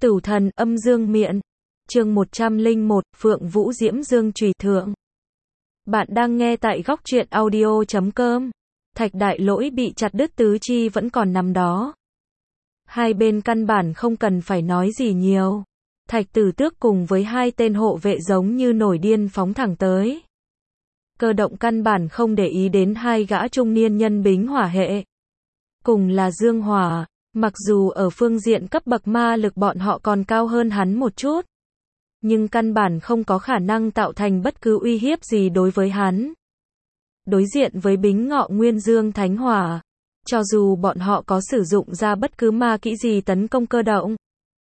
Tửu thần âm dương miện. Chương 101, Phượng Vũ Diễm Dương Chùy Thượng. Bạn đang nghe tại góc truyện audio.com. Thạch Đại Lỗi bị chặt đứt tứ chi vẫn còn nằm đó. Hai bên căn bản không cần phải nói gì nhiều. Thạch Tử Tước cùng với hai tên hộ vệ giống như nổi điên phóng thẳng tới. Cơ động căn bản không để ý đến hai gã trung niên nhân bính hỏa hệ. Cùng là dương hỏa, mặc dù ở phương diện cấp bậc ma lực bọn họ còn cao hơn hắn một chút, nhưng căn bản không có khả năng tạo thành bất cứ uy hiếp gì đối với hắn. Đối diện với bính ngọ nguyên dương thánh hỏa, cho dù bọn họ có sử dụng ra bất cứ ma kỹ gì tấn công cơ động,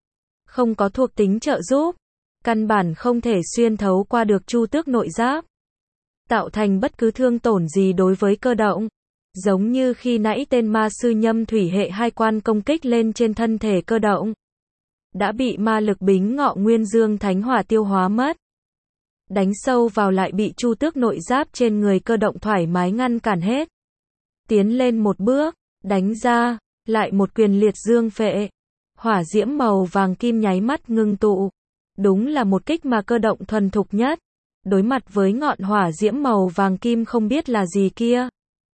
không có thuộc tính trợ giúp, căn bản không thể xuyên thấu qua được chu tước nội giáp, tạo thành bất cứ thương tổn gì đối với cơ động. Giống như khi nãy tên ma sư nhâm thủy hệ hai quan công kích lên trên thân thể cơ động, đã bị ma lực bính ngọ nguyên dương thánh hỏa tiêu hóa mất. Đánh sâu vào lại bị chu tước nội giáp trên người cơ động thoải mái ngăn cản hết. Tiến lên một bước, đánh ra, lại một quyền liệt dương phệ. Hỏa diễm màu vàng kim nháy mắt ngưng tụ. Đúng là một kích mà cơ động thuần thục nhất. Đối mặt với ngọn hỏa diễm màu vàng kim không biết là gì kia.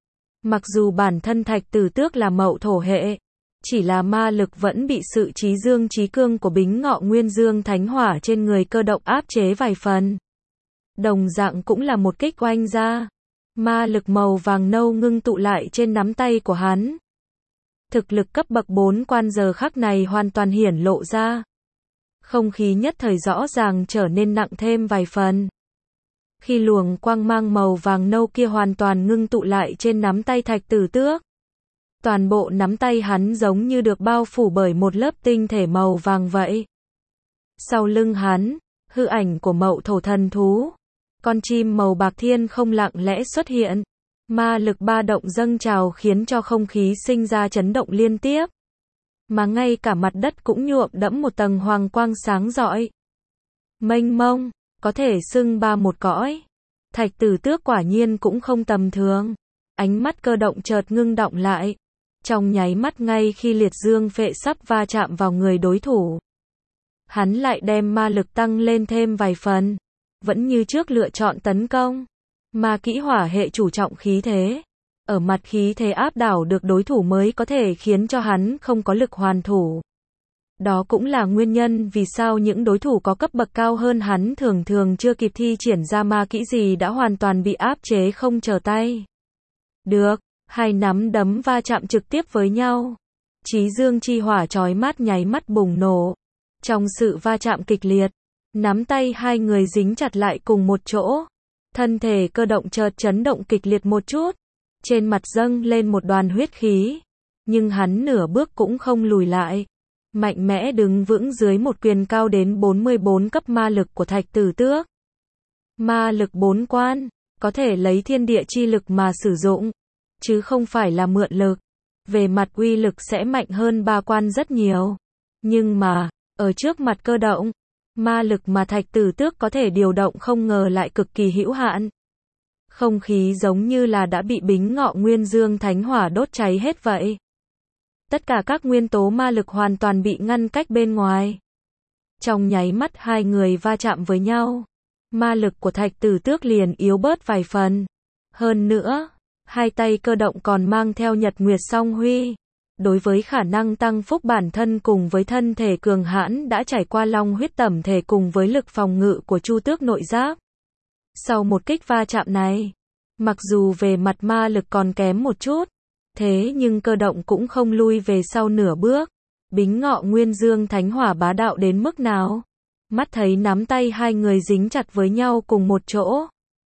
Mặc dù bản thân Thạch Tử Tước là mậu thổ hệ, chỉ là ma lực vẫn bị sự trí dương trí cương của bính ngọ nguyên dương thánh hỏa trên người cơ động áp chế vài phần. Đồng dạng cũng là một kích oanh ra. Ma lực màu vàng nâu ngưng tụ lại trên nắm tay của hắn. Thực lực cấp bậc 4 quan giờ khắc này hoàn toàn hiển lộ ra. Không khí nhất thời rõ ràng trở nên nặng thêm vài phần. Khi luồng quang mang màu vàng nâu kia hoàn toàn ngưng tụ lại trên nắm tay Thạch Tử Tước, toàn bộ nắm tay hắn giống như được bao phủ bởi một lớp tinh thể màu vàng vậy. Sau lưng hắn, hư ảnh của mậu thổ thần thú, con chim màu bạc thiên không lặng lẽ xuất hiện. Ma lực ba động dâng trào khiến cho không khí sinh ra chấn động liên tiếp. Mà ngay cả mặt đất cũng nhuộm đẫm một tầng hoàng quang sáng rọi. Mênh mông, có thể xưng ba một cõi. Thạch Tử Tước quả nhiên cũng không tầm thường. Ánh mắt cơ động chợt ngưng động lại. Trong nháy mắt ngay khi liệt dương phệ sắp va chạm vào người đối thủ, hắn lại đem ma lực tăng lên thêm vài phần. Vẫn như trước lựa chọn tấn công. Ma kỹ hỏa hệ chủ trọng khí thế. Ở mặt khí thế áp đảo được đối thủ mới có thể khiến cho hắn không có lực hoàn thủ. Đó cũng là nguyên nhân vì sao những đối thủ có cấp bậc cao hơn hắn thường thường chưa kịp thi triển ra ma kỹ gì đã hoàn toàn bị áp chế không trở tay. Được, hai nắm đấm va chạm trực tiếp với nhau. Chí dương chi hỏa chói mắt nháy mắt bùng nổ. Trong sự va chạm kịch liệt, nắm tay hai người dính chặt lại cùng một chỗ. Thân thể cơ động chợt chấn động kịch liệt một chút. Trên mặt dâng lên một đoàn huyết khí. Nhưng hắn nửa bước cũng không lùi lại. Mạnh mẽ đứng vững dưới một quyền cao đến 44 cấp ma lực của Thạch Tử Tước. Ma lực 4 quan, có thể lấy thiên địa chi lực mà sử dụng, chứ không phải là mượn lực. Về mặt uy lực sẽ mạnh hơn 3 quan rất nhiều. Nhưng mà, ở trước mặt cơ động, ma lực mà Thạch Tử Tước có thể điều động không ngờ lại cực kỳ hữu hạn. Không khí giống như là đã bị bính ngọ nguyên dương thánh hỏa đốt cháy hết vậy. Tất cả các nguyên tố ma lực hoàn toàn bị ngăn cách bên ngoài. Trong nháy mắt hai người va chạm với nhau, ma lực của Thạch Tử Tước liền yếu bớt vài phần. Hơn nữa, hai tay cơ động còn mang theo nhật nguyệt song huy. Đối với khả năng tăng phúc bản thân cùng với thân thể cường hãn đã trải qua long huyết tẩm thể cùng với lực phòng ngự của chu tước nội giáp. Sau một kích va chạm này, mặc dù về mặt ma lực còn kém một chút, thế nhưng cơ động cũng không lui về sau nửa bước. Bính ngọ nguyên dương thánh hỏa bá đạo đến mức nào? Mắt thấy nắm tay hai người dính chặt với nhau cùng một chỗ.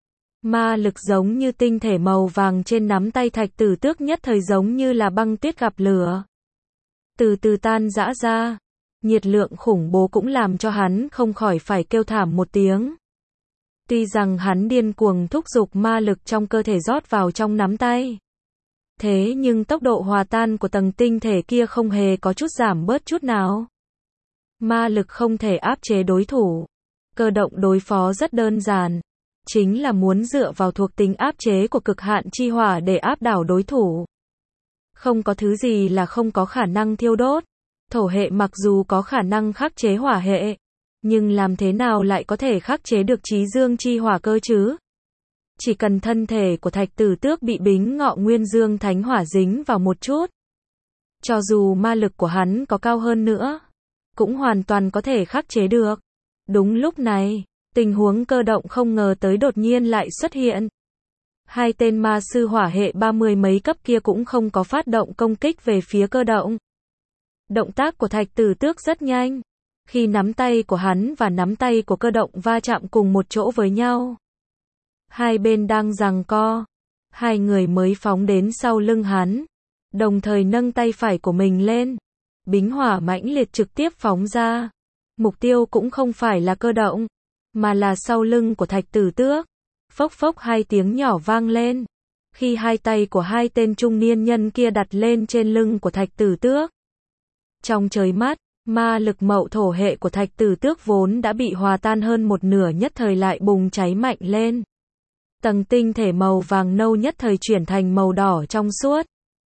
Ma lực giống như tinh thể màu vàng trên nắm tay Thạch Tử Tước nhất thời giống như là băng tuyết gặp lửa. Từ từ tan rã ra. Nhiệt lượng khủng bố cũng làm cho hắn không khỏi phải kêu thảm một tiếng. Tuy rằng hắn điên cuồng thúc giục ma lực trong cơ thể rót vào trong nắm tay. Thế nhưng tốc độ hòa tan của tầng tinh thể kia không hề có chút giảm bớt chút nào. Ma lực không thể áp chế đối thủ. Cơ động đối phó rất đơn giản. Chính là muốn dựa vào thuộc tính áp chế của cực hạn chi hỏa để áp đảo đối thủ. Không có thứ gì là không có khả năng thiêu đốt. Thổ hệ mặc dù có khả năng khắc chế hỏa hệ, nhưng làm thế nào lại có thể khắc chế được chí dương chi hỏa cơ chứ? Chỉ cần thân thể của Thạch Tử Tước bị Bính Ngọ Nguyên Dương Thánh Hỏa dính vào một chút, cho dù ma lực của hắn có cao hơn nữa, cũng hoàn toàn có thể khắc chế được. Đúng lúc này, tình huống cơ động không ngờ tới đột nhiên lại xuất hiện. Hai tên ma sư hỏa hệ 30 mấy cấp kia cũng không có phát động công kích về phía cơ động. Động tác của Thạch Tử Tước rất nhanh. Khi nắm tay của hắn và nắm tay của cơ động va chạm cùng một chỗ với nhau, hai bên đang giằng co, hai người mới phóng đến sau lưng hắn, đồng thời nâng tay phải của mình lên. Bính hỏa mãnh liệt trực tiếp phóng ra. Mục tiêu cũng không phải là cơ động, mà là sau lưng của Thạch Tử Tước. Phốc phốc hai tiếng nhỏ vang lên. Khi hai tay của hai tên trung niên nhân kia đặt lên trên lưng của Thạch Tử Tước. Trong trời mắt, ma lực mậu thổ hệ của Thạch Tử Tước vốn đã bị hòa tan hơn một nửa nhất thời lại bùng cháy mạnh lên. Tầng tinh thể màu vàng nâu nhất thời chuyển thành màu đỏ trong suốt.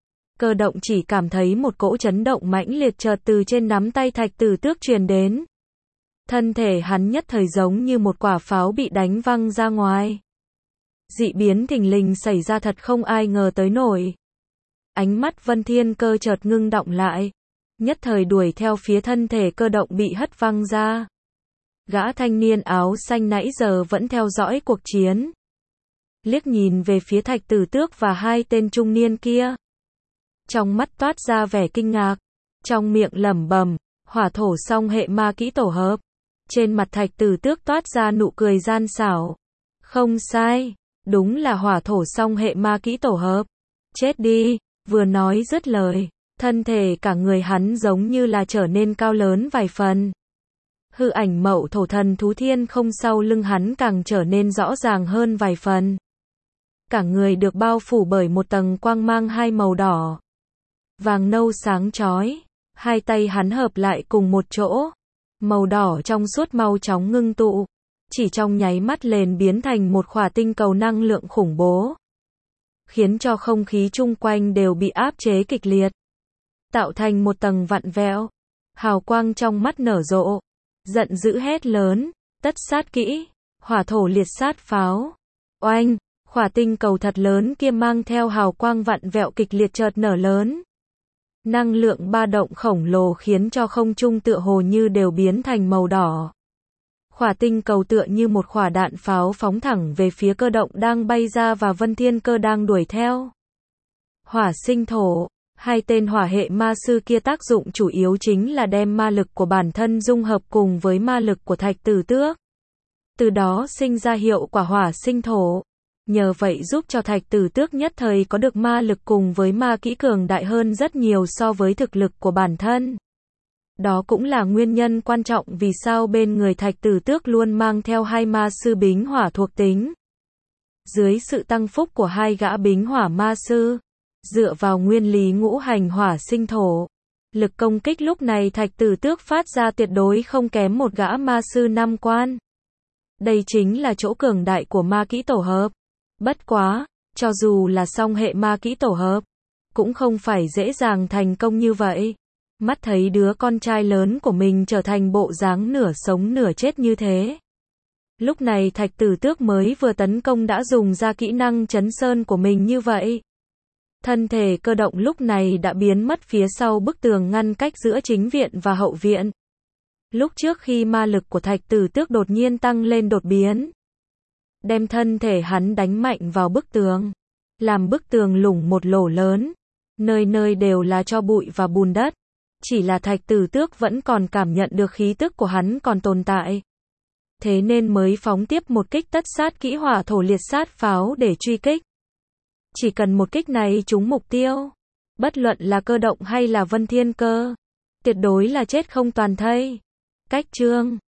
Cơ động chỉ cảm thấy một cỗ chấn động mãnh liệt chợt từ trên nắm tay Thạch Tử Tước truyền đến. Thân thể hắn nhất thời giống như một quả pháo bị đánh văng ra ngoài. Dị biến thình lình xảy ra thật không ai ngờ tới nổi. Ánh mắt Vân Thiên Cơ chợt ngưng đọng lại, nhất thời đuổi theo phía thân thể cơ động bị hất văng ra. Gã thanh niên áo xanh nãy giờ vẫn theo dõi cuộc chiến, liếc nhìn về phía Thạch Tử Tước và hai tên trung niên kia. Trong mắt toát ra vẻ kinh ngạc, trong miệng lẩm bẩm, hỏa thổ song hệ ma kỹ tổ hợp. Trên mặt Thạch Tử Tước toát ra nụ cười gian xảo. Không sai, đúng là hỏa thổ song hệ ma kỹ tổ hợp. Chết đi, vừa nói dứt lời, thân thể cả người hắn giống như là trở nên cao lớn vài phần. Hư ảnh mậu thổ thần thú thiên không sau lưng hắn càng trở nên rõ ràng hơn vài phần. Cả người được bao phủ bởi một tầng quang mang hai màu đỏ, vàng nâu sáng chói. Hai tay hắn hợp lại cùng một chỗ, màu đỏ trong suốt mau chóng ngưng tụ, chỉ trong nháy mắt liền biến thành một khỏa tinh cầu năng lượng khủng bố, khiến cho không khí chung quanh đều bị áp chế kịch liệt, tạo thành một tầng vặn vẹo. Hào quang trong mắt nở rộ, giận dữ hét lớn, tất sát kỹ, hỏa thổ liệt sát pháo. Oanh, khỏa tinh cầu thật lớn kia mang theo hào quang vặn vẹo kịch liệt chợt nở lớn. Năng lượng ba động khổng lồ khiến cho không trung tựa hồ như đều biến thành màu đỏ. Khỏa tinh cầu tựa như một khỏa đạn pháo phóng thẳng về phía cơ động đang bay ra và Vân Thiên Cơ đang đuổi theo. Hỏa sinh thổ, hai tên hỏa hệ ma sư kia tác dụng chủ yếu chính là đem ma lực của bản thân dung hợp cùng với ma lực của Thạch Tử Tước. Từ đó sinh ra hiệu quả hỏa sinh thổ. Nhờ vậy giúp cho Thạch Tử Tước nhất thời có được ma lực cùng với ma kỹ cường đại hơn rất nhiều so với thực lực của bản thân. Đó cũng là nguyên nhân quan trọng vì sao bên người Thạch Tử Tước luôn mang theo hai ma sư bính hỏa thuộc tính. Dưới sự tăng phúc của hai gã bính hỏa ma sư, dựa vào nguyên lý ngũ hành hỏa sinh thổ, lực công kích lúc này Thạch Tử Tước phát ra tuyệt đối không kém một gã ma sư năm quan. Đây chính là chỗ cường đại của ma kỹ tổ hợp. Bất quá, cho dù là song hệ ma kỹ tổ hợp, cũng không phải dễ dàng thành công như vậy. Mắt thấy đứa con trai lớn của mình trở thành bộ dáng nửa sống nửa chết như thế. Lúc này Thạch Tử Tước mới vừa tấn công đã dùng ra kỹ năng chấn sơn của mình như vậy. Thân thể cơ động lúc này đã biến mất phía sau bức tường ngăn cách giữa chính viện và hậu viện. Lúc trước khi ma lực của Thạch Tử Tước đột nhiên tăng lên đột biến, đem thân thể hắn đánh mạnh vào bức tường, làm bức tường lủng một lỗ lớn, nơi nơi đều là tro bụi và bùn đất. Chỉ là Thạch Tử Tước vẫn còn cảm nhận được khí tức của hắn còn tồn tại. Thế nên mới phóng tiếp một kích tất sát kỹ hỏa thổ liệt sát pháo để truy kích. Chỉ cần một kích này trúng mục tiêu, bất luận là cơ động hay là Vân Thiên Cơ, tuyệt đối là chết không toàn thây. Cách chương